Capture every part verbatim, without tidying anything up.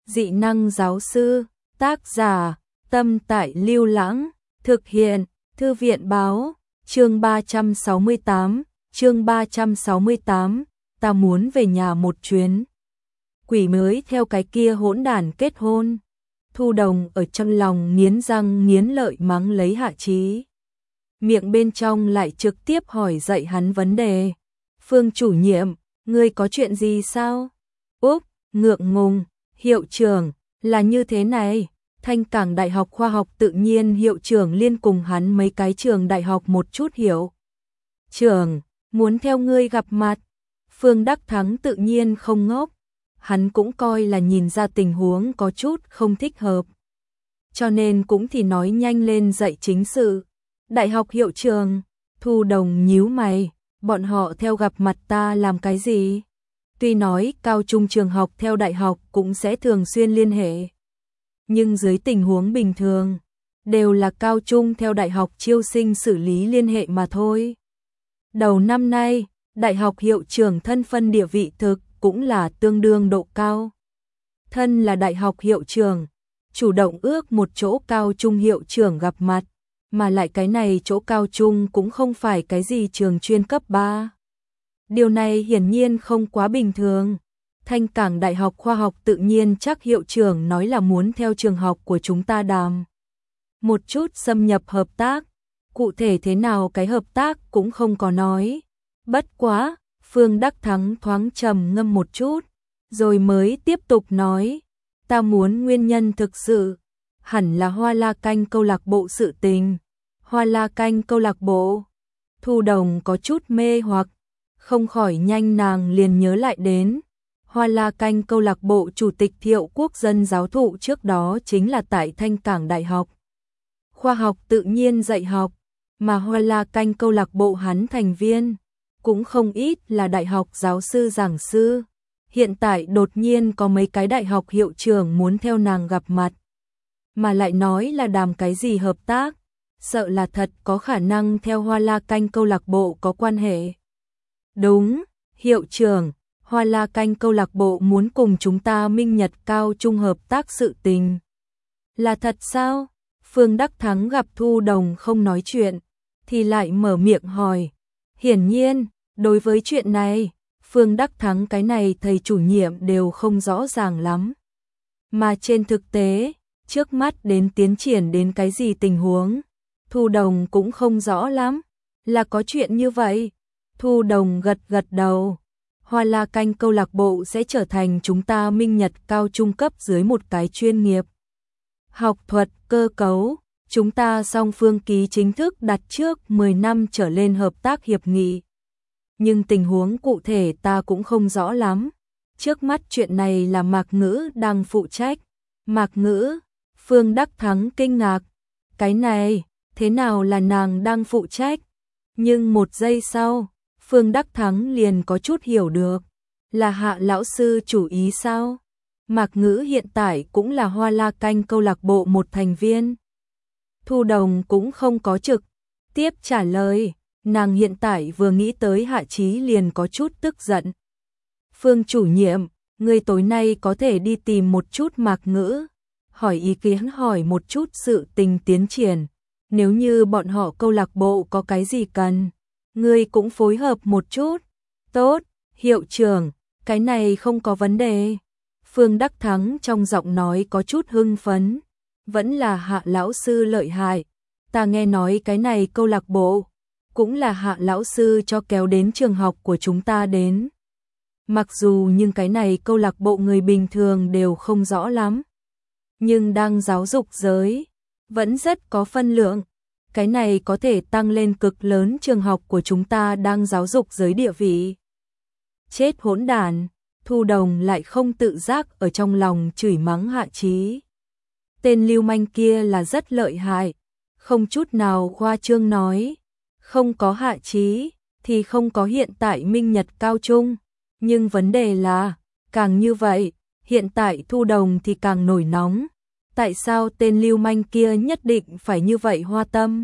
Dị năng giáo sư, tác giả, Tâm Tại Lưu Lãng, thực hiện, Thư viện báo, chương ba trăm sáu mươi tám, chương ba trăm sáu mươi tám, ta muốn về nhà một chuyến. Quỷ mới theo cái kia hỗn đản kết hôn. Thu Đồng ở trong lòng nghiến răng nghiến lợi mắng lấy Hạ Chí. Miệng bên trong lại trực tiếp hỏi dạy hắn vấn đề. Phương chủ nhiệm, ngươi có chuyện gì sao? Úp, ngượng ngùng, hiệu trưởng, là như thế này. Thanh Cảng Đại học Khoa học Tự nhiên hiệu trưởng liên cùng hắn mấy cái trường đại học một chút hiểu. Trưởng, muốn theo ngươi gặp mặt. Phương Đắc Thắng tự nhiên không ngốc. Hắn cũng coi là nhìn ra tình huống có chút không thích hợp. Cho nên cũng thì nói nhanh lên dạy chính sự. Đại học hiệu trưởng, Thu Đồng nhíu mày, bọn họ theo gặp mặt ta làm cái gì? Tuy nói cao trung trường học theo đại học cũng sẽ thường xuyên liên hệ. Nhưng dưới tình huống bình thường, đều là cao trung theo đại học chiêu sinh xử lý liên hệ mà thôi. Đầu năm nay, đại học hiệu trưởng thân phân địa vị thực cũng là tương đương độ cao. Thân là đại học hiệu trưởng, chủ động ước một chỗ cao trung hiệu trưởng gặp mặt, mà lại cái này chỗ cao trung cũng không phải cái gì trường chuyên cấp ba. Điều này hiển nhiên không quá bình thường. Thanh Cảng Đại học Khoa học Tự nhiên chắc hiệu trưởng nói là muốn theo trường học của chúng ta đàm một chút xâm nhập hợp tác. Cụ thể thế nào cái hợp tác cũng không có nói. Bất quá, Phương Đắc Thắng thoáng trầm ngâm một chút, rồi mới tiếp tục nói, ta muốn nguyên nhân thực sự, hẳn là Hoa La Canh câu lạc bộ sự tình. Hoa La Canh câu lạc bộ. Thu Đồng có chút mê hoặc, không khỏi nhanh nàng liền nhớ lại đến. Hoa La Canh câu lạc bộ chủ tịch Thiệu Quốc Dân giáo thụ trước đó chính là tại Thanh Cảng Đại học Khoa học Tự nhiên dạy học, mà Hoa La Canh câu lạc bộ hắn thành viên cũng không ít là đại học giáo sư giảng sư. Hiện tại đột nhiên có mấy cái đại học hiệu trưởng muốn theo nàng gặp mặt, mà lại nói là đàm cái gì hợp tác, sợ là thật có khả năng theo Hoa La Canh câu lạc bộ có quan hệ. Đúng, hiệu trưởng, Hoa La Canh câu lạc bộ muốn cùng chúng ta Minh Nhật cao trung hợp tác sự tình. Là thật sao? Phương Đắc Thắng gặp Thu Đồng không nói chuyện, thì lại mở miệng hỏi. Hiển nhiên, đối với chuyện này, Phương Đắc Thắng cái này thầy chủ nhiệm đều không rõ ràng lắm. Mà trên thực tế, trước mắt đến tiến triển đến cái gì tình huống, Thu Đồng cũng không rõ lắm. Là có chuyện như vậy. Thu Đồng gật gật đầu. Hoa La Canh câu lạc bộ sẽ trở thành chúng ta Minh Nhật cao trung cấp dưới một cái chuyên nghiệp học thuật cơ cấu. Chúng ta song phương ký chính thức đặt trước mười năm trở lên hợp tác hiệp nghị. Nhưng tình huống cụ thể ta cũng không rõ lắm. Trước mắt chuyện này là Mạc Ngữ đang phụ trách. Mạc Ngữ? Phương Đắc Thắng kinh ngạc. Cái này, thế nào là nàng đang phụ trách? Nhưng một giây sau, Phương Đắc Thắng liền có chút hiểu được. Là Hạ lão sư chủ ý sao? Mạc Ngữ hiện tại cũng là Hoa La Canh câu lạc bộ một thành viên. Thu Đồng cũng không có trực tiếp trả lời, nàng hiện tại vừa nghĩ tới Hạ Chí liền có chút tức giận. Phương chủ nhiệm, người tối nay có thể đi tìm một chút Mạc Ngữ, hỏi ý kiến hỏi một chút sự tình tiến triển. Nếu như bọn họ câu lạc bộ có cái gì cần, ngươi cũng phối hợp một chút. Tốt, hiệu trưởng, cái này không có vấn đề. Phương Đắc Thắng trong giọng nói có chút hưng phấn. Vẫn là Hạ lão sư lợi hại. Ta nghe nói cái này câu lạc bộ cũng là Hạ lão sư cho kéo đến trường học của chúng ta đến. Mặc dù nhưng cái này câu lạc bộ người bình thường đều không rõ lắm, nhưng đang giáo dục giới vẫn rất có phân lượng. Cái này có thể tăng lên cực lớn trường học của chúng ta đang giáo dục giới địa vị. Chết hỗn đản. Thu Đồng lại không tự giác ở trong lòng chửi mắng Hạ Chí. Tên lưu manh kia là rất lợi hại, không chút nào khoa trương nói. Không có Hạ Chí thì không có hiện tại Minh Nhật cao trung. Nhưng vấn đề là, càng như vậy, hiện tại Thu Đồng thì càng nổi nóng. Tại sao tên lưu manh kia nhất định phải như vậy hoa tâm?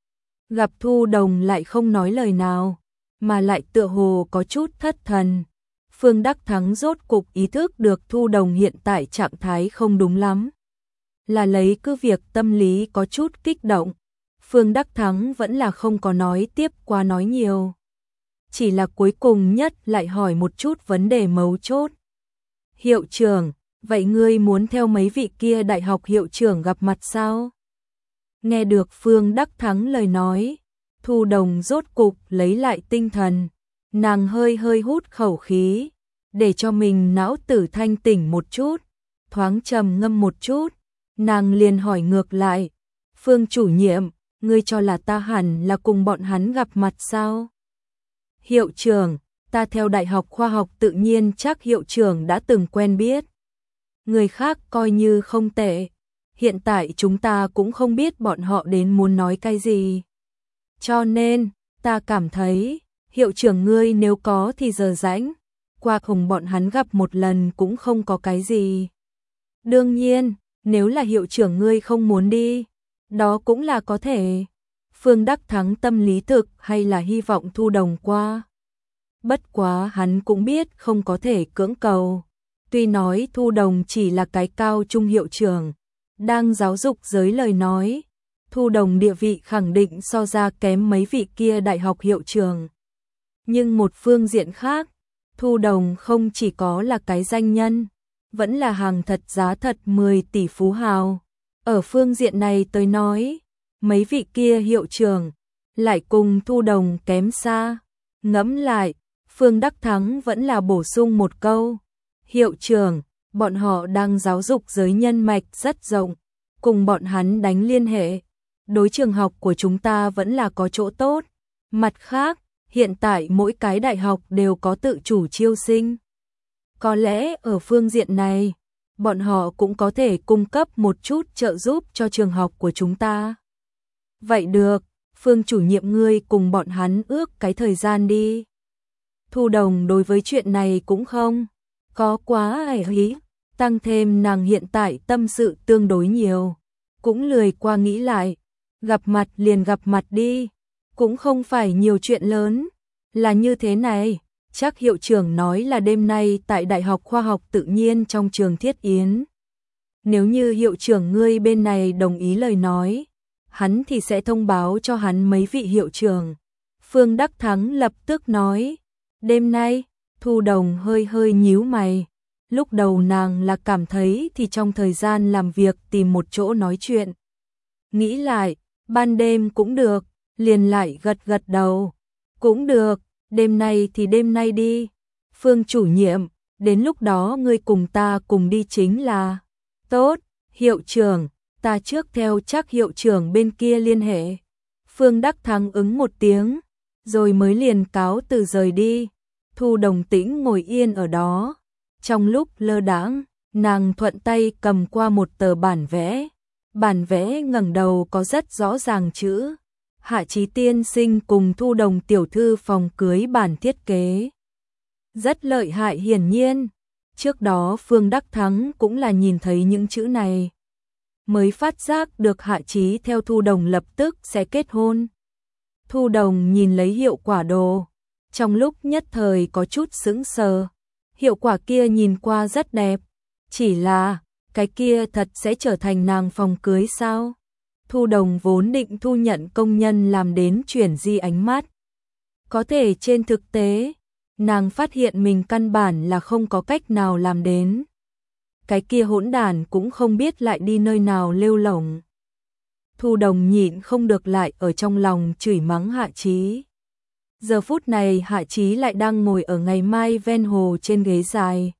Gặp Thu Đồng lại không nói lời nào, mà lại tựa hồ có chút thất thần. Phương Đắc Thắng rốt cục ý thức được Thu Đồng hiện tại trạng thái không đúng lắm. Là lấy cứ việc tâm lý có chút kích động, Phương Đắc Thắng vẫn là không có nói tiếp qua nói nhiều. Chỉ là cuối cùng nhất lại hỏi một chút vấn đề mấu chốt. Hiệu trưởng, vậy ngươi muốn theo mấy vị kia đại học hiệu trưởng gặp mặt sao? Nghe được Phương Đắc Thắng lời nói, Thu Đồng rốt cục lấy lại tinh thần, nàng hơi hơi hút khẩu khí, để cho mình não tử thanh tỉnh một chút, thoáng trầm ngâm một chút, nàng liền hỏi ngược lại, Phương chủ nhiệm, ngươi cho là ta hẳn là cùng bọn hắn gặp mặt sao? Hiệu trưởng, ta theo Đại học Khoa học Tự nhiên chắc hiệu trưởng đã từng quen biết. Người khác coi như không tệ, hiện tại chúng ta cũng không biết bọn họ đến muốn nói cái gì. Cho nên, ta cảm thấy, hiệu trưởng ngươi nếu có thì giờ rảnh, qua cùng bọn hắn gặp một lần cũng không có cái gì. Đương nhiên, nếu là hiệu trưởng ngươi không muốn đi, đó cũng là có thể. Phương Đắc Thắng tâm lý thực hay là hy vọng Thu Đồng qua. Bất quá hắn cũng biết không có thể cưỡng cầu. Tuy nói Thu Đồng chỉ là cái cao trung hiệu trưởng, đang giáo dục giới lời nói, Thu Đồng địa vị khẳng định so ra kém mấy vị kia đại học hiệu trưởng. Nhưng một phương diện khác, Thu Đồng không chỉ có là cái danh nhân, vẫn là hàng thật giá thật mười tỷ phú hào. Ở phương diện này tới nói, mấy vị kia hiệu trưởng lại cùng Thu Đồng kém xa. Ngẫm lại, Phương Đắc Thắng vẫn là bổ sung một câu. Hiệu trưởng, bọn họ đang giáo dục giới nhân mạch rất rộng, cùng bọn hắn đánh liên hệ. Đối trường học của chúng ta vẫn là có chỗ tốt. Mặt khác, hiện tại mỗi cái đại học đều có tự chủ chiêu sinh. Có lẽ ở phương diện này, bọn họ cũng có thể cung cấp một chút trợ giúp cho trường học của chúng ta. Vậy được, Phương chủ nhiệm ngươi cùng bọn hắn ước cái thời gian đi. Thu Đồng đối với chuyện này cũng không có quá ải hí, tăng thêm nàng hiện tại tâm sự tương đối nhiều, cũng lười qua nghĩ lại, gặp mặt liền gặp mặt đi, cũng không phải nhiều chuyện lớn, là như thế này, chắc hiệu trưởng nói là đêm nay tại Đại học Khoa học Tự nhiên trong trường Thiết Yến. Nếu như hiệu trưởng ngươi bên này đồng ý lời nói, hắn thì sẽ thông báo cho hắn mấy vị hiệu trưởng. Phương Đắc Thắng lập tức nói, đêm nay, Thu Đồng hơi hơi nhíu mày. Lúc đầu nàng là cảm thấy thì trong thời gian làm việc tìm một chỗ nói chuyện. Nghĩ lại, ban đêm cũng được, liền lại gật gật đầu. Cũng được, đêm nay thì đêm nay đi. Phương chủ nhiệm, đến lúc đó ngươi cùng ta cùng đi chính là. Tốt, hiệu trưởng, ta trước theo chắc hiệu trưởng bên kia liên hệ. Phương Đắc Thắng ứng một tiếng, rồi mới liền cáo từ rời đi. Thu Đồng tĩnh ngồi yên ở đó. Trong lúc lơ đãng, nàng thuận tay cầm qua một tờ bản vẽ. Bản vẽ ngẩng đầu có rất rõ ràng chữ Hạ Chí tiên sinh cùng Thu Đồng tiểu thư phòng cưới bản thiết kế. Rất lợi hại hiển nhiên. Trước đó Phương Đắc Thắng cũng là nhìn thấy những chữ này, mới phát giác được Hạ Chí theo Thu Đồng lập tức sẽ kết hôn. Thu Đồng nhìn lấy hiệu quả đồ, trong lúc nhất thời có chút sững sờ. Hiệu quả kia nhìn qua rất đẹp, chỉ là cái kia thật sẽ trở thành nàng phòng cưới sao? Thu Đồng vốn định thu nhận công nhân làm đến chuyển di ánh mắt. Có thể trên thực tế, nàng phát hiện mình căn bản là không có cách nào làm đến. Cái kia hỗn đản cũng không biết lại đi nơi nào lêu lổng. Thu Đồng nhịn không được lại ở trong lòng chửi mắng Hạ Chí. Giờ phút này Hạ Chí lại đang ngồi ở ngày mai ven hồ trên ghế dài.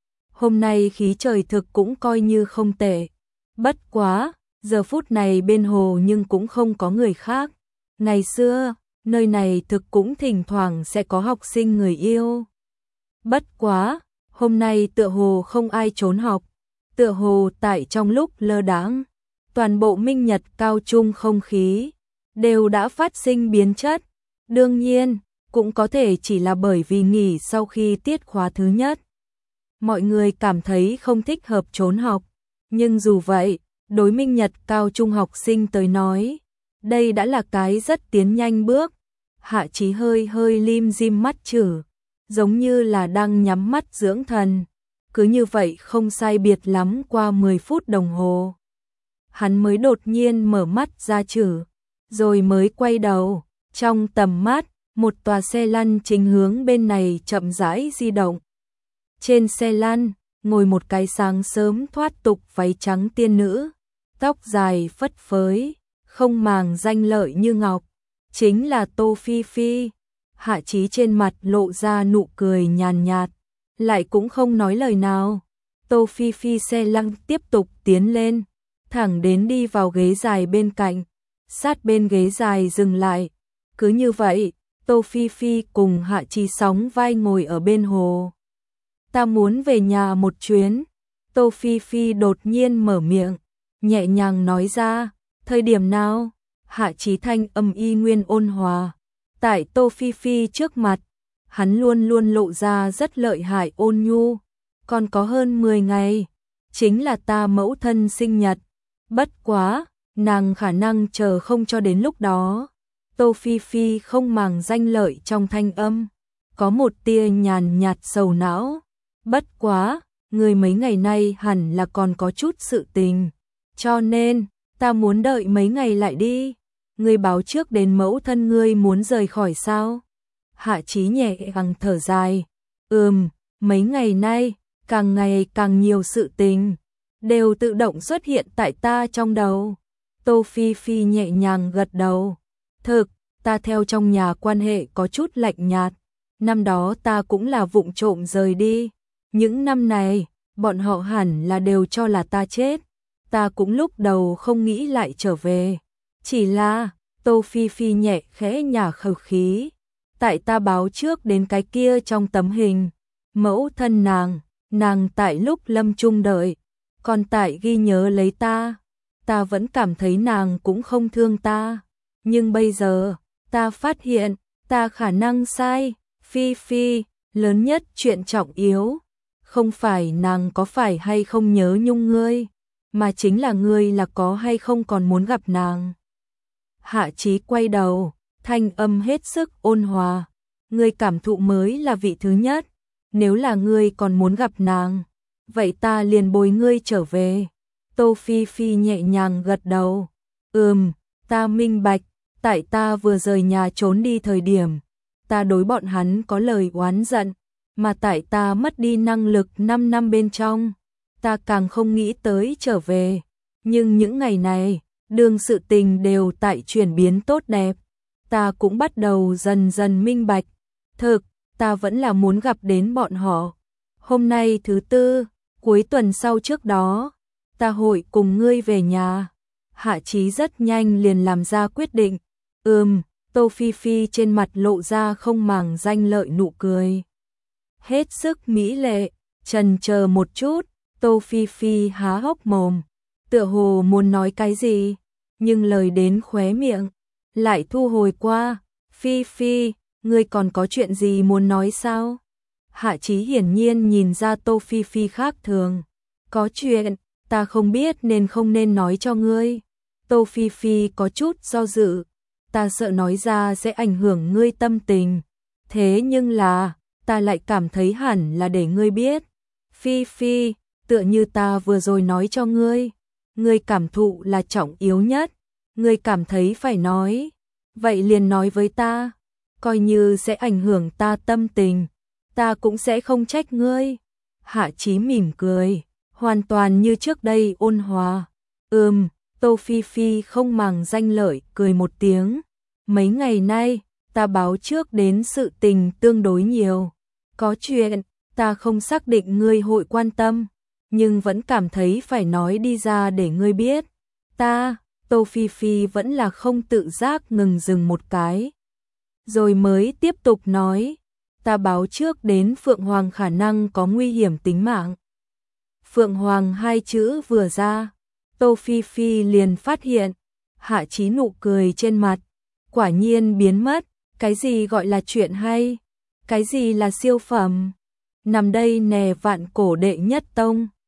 Hôm nay khí trời thực cũng coi như không tệ. Bất quá, giờ phút này bên hồ nhưng cũng không có người khác. Ngày xưa, nơi này thực cũng thỉnh thoảng sẽ có học sinh người yêu. Bất quá, hôm nay tựa hồ không ai trốn học. Tựa hồ tại trong lúc lơ đãng, toàn bộ Minh Nhật cao trung không khí đều đã phát sinh biến chất. Đương nhiên, cũng có thể chỉ là bởi vì nghỉ sau khi tiết khóa thứ nhất. Mọi người cảm thấy không thích hợp trốn học. Nhưng dù vậy, đối Minh Nhật cao trung học sinh tới nói, đây đã là cái rất tiến nhanh bước. Hạ Chí hơi hơi lim dim mắt chử. giống như là đang nhắm mắt dưỡng thần. Cứ như vậy không sai biệt lắm qua mười phút đồng hồ. Hắn mới đột nhiên mở mắt ra chử, rồi mới quay đầu, trong tầm mắt, một tòa xe lăn chính hướng bên này chậm rãi di động. Trên xe lăn, ngồi một cái sáng sớm thoát tục váy trắng tiên nữ, tóc dài phất phới, không màng danh lợi như ngọc, chính là Tô Phi Phi. Hạ Chí trên mặt lộ ra nụ cười nhàn nhạt, lại cũng không nói lời nào. Tô Phi Phi xe lăn tiếp tục tiến lên, thẳng đến đi vào ghế dài bên cạnh, sát bên ghế dài dừng lại. Cứ như vậy, Tô Phi Phi cùng Hạ Chí sóng vai ngồi ở bên hồ. Ta muốn về nhà một chuyến. Tô Phi Phi đột nhiên mở miệng, nhẹ nhàng nói ra. Thời điểm nào? Hạ Chí thanh âm y nguyên ôn hòa. Tại Tô Phi Phi trước mặt, hắn luôn luôn lộ ra rất lợi hại ôn nhu. Còn có hơn mười ngày, chính là ta mẫu thân sinh nhật. Bất quá, nàng khả năng chờ không cho đến lúc đó. Tô Phi Phi không màng danh lợi trong thanh âm, có một tia nhàn nhạt sầu não. Bất quá, người mấy ngày nay hẳn là còn có chút sự tình, cho nên, ta muốn đợi mấy ngày lại đi. Ngươi báo trước đến mẫu thân ngươi muốn rời khỏi sao? Hạ Chí nhẹ gắng thở dài. Ừm, mấy ngày nay, càng ngày càng nhiều sự tình, đều tự động xuất hiện tại ta trong đầu. Tô Phi Phi nhẹ nhàng gật đầu. Thực, ta theo trong nhà quan hệ có chút lạnh nhạt. Năm đó ta cũng là vụng trộm rời đi. Những năm này, bọn họ hẳn là đều cho là ta chết. Ta cũng lúc đầu không nghĩ lại trở về. Chỉ là, Tô Phi Phi nhẹ khẽ nhả khẩu khí. Tại ta báo trước đến cái kia trong tấm hình. Mẫu thân nàng, nàng tại lúc lâm chung đợi. Còn tại ghi nhớ lấy ta. Ta vẫn cảm thấy nàng cũng không thương ta. Nhưng bây giờ, ta phát hiện, ta khả năng sai. Phi Phi, lớn nhất chuyện trọng yếu. Không phải nàng có phải hay không nhớ nhung ngươi, mà chính là ngươi là có hay không còn muốn gặp nàng. Hạ Chí quay đầu, thanh âm hết sức ôn hòa. Ngươi cảm thụ mới là vị thứ nhất. Nếu là ngươi còn muốn gặp nàng, vậy ta liền bồi ngươi trở về. Tô Phi Phi nhẹ nhàng gật đầu. Ừm, ta minh bạch, tại ta vừa rời nhà trốn đi thời điểm, ta đối bọn hắn có lời oán giận, mà tại ta mất đi năng lực năm năm bên trong, ta càng không nghĩ tới trở về. Nhưng những ngày này, đường sự tình đều tại chuyển biến tốt đẹp, ta cũng bắt đầu dần dần minh bạch. Thực, ta vẫn là muốn gặp đến bọn họ. Hôm nay thứ tư, cuối tuần sau trước đó, ta hội cùng ngươi về nhà. Hạ Chí rất nhanh liền làm ra quyết định. Ừm, Tô Phi Phi trên mặt lộ ra không màng danh lợi nụ cười. Hết sức mỹ lệ, chần chờ một chút, Tô Phi Phi há hốc mồm, tựa hồ muốn nói cái gì, nhưng lời đến khóe miệng, lại thu hồi qua. Phi Phi, ngươi còn có chuyện gì muốn nói sao? Hạ Chí hiển nhiên nhìn ra Tô Phi Phi khác thường. Có chuyện, ta không biết nên không nên nói cho ngươi. Tô Phi Phi có chút do dự, ta sợ nói ra sẽ ảnh hưởng ngươi tâm tình. Thế nhưng là, ta lại cảm thấy hẳn là để ngươi biết. Phi Phi, tựa như ta vừa rồi nói cho ngươi, ngươi cảm thụ là trọng yếu nhất, ngươi cảm thấy phải nói, vậy liền nói với ta, coi như sẽ ảnh hưởng ta tâm tình, ta cũng sẽ không trách ngươi. Hạ Chí mỉm cười, hoàn toàn như trước đây ôn hòa. Ừm, Tô Phi Phi không màng danh lợi cười một tiếng. Mấy ngày nay, ta báo trước đến sự tình tương đối nhiều. Có chuyện, ta không xác định ngươi hội quan tâm, nhưng vẫn cảm thấy phải nói đi ra để ngươi biết. Ta, Tô Phi Phi vẫn là không tự giác ngừng dừng một cái. Rồi mới tiếp tục nói, ta báo trước đến Phượng Hoàng khả năng có nguy hiểm tính mạng. Phượng Hoàng hai chữ vừa ra, Tô Phi Phi liền phát hiện, Hạ Chí nụ cười trên mặt, quả nhiên biến mất. Cái gì gọi là chuyện hay? Cái gì là siêu phẩm? Nằm đây nè vạn cổ đệ nhất tông.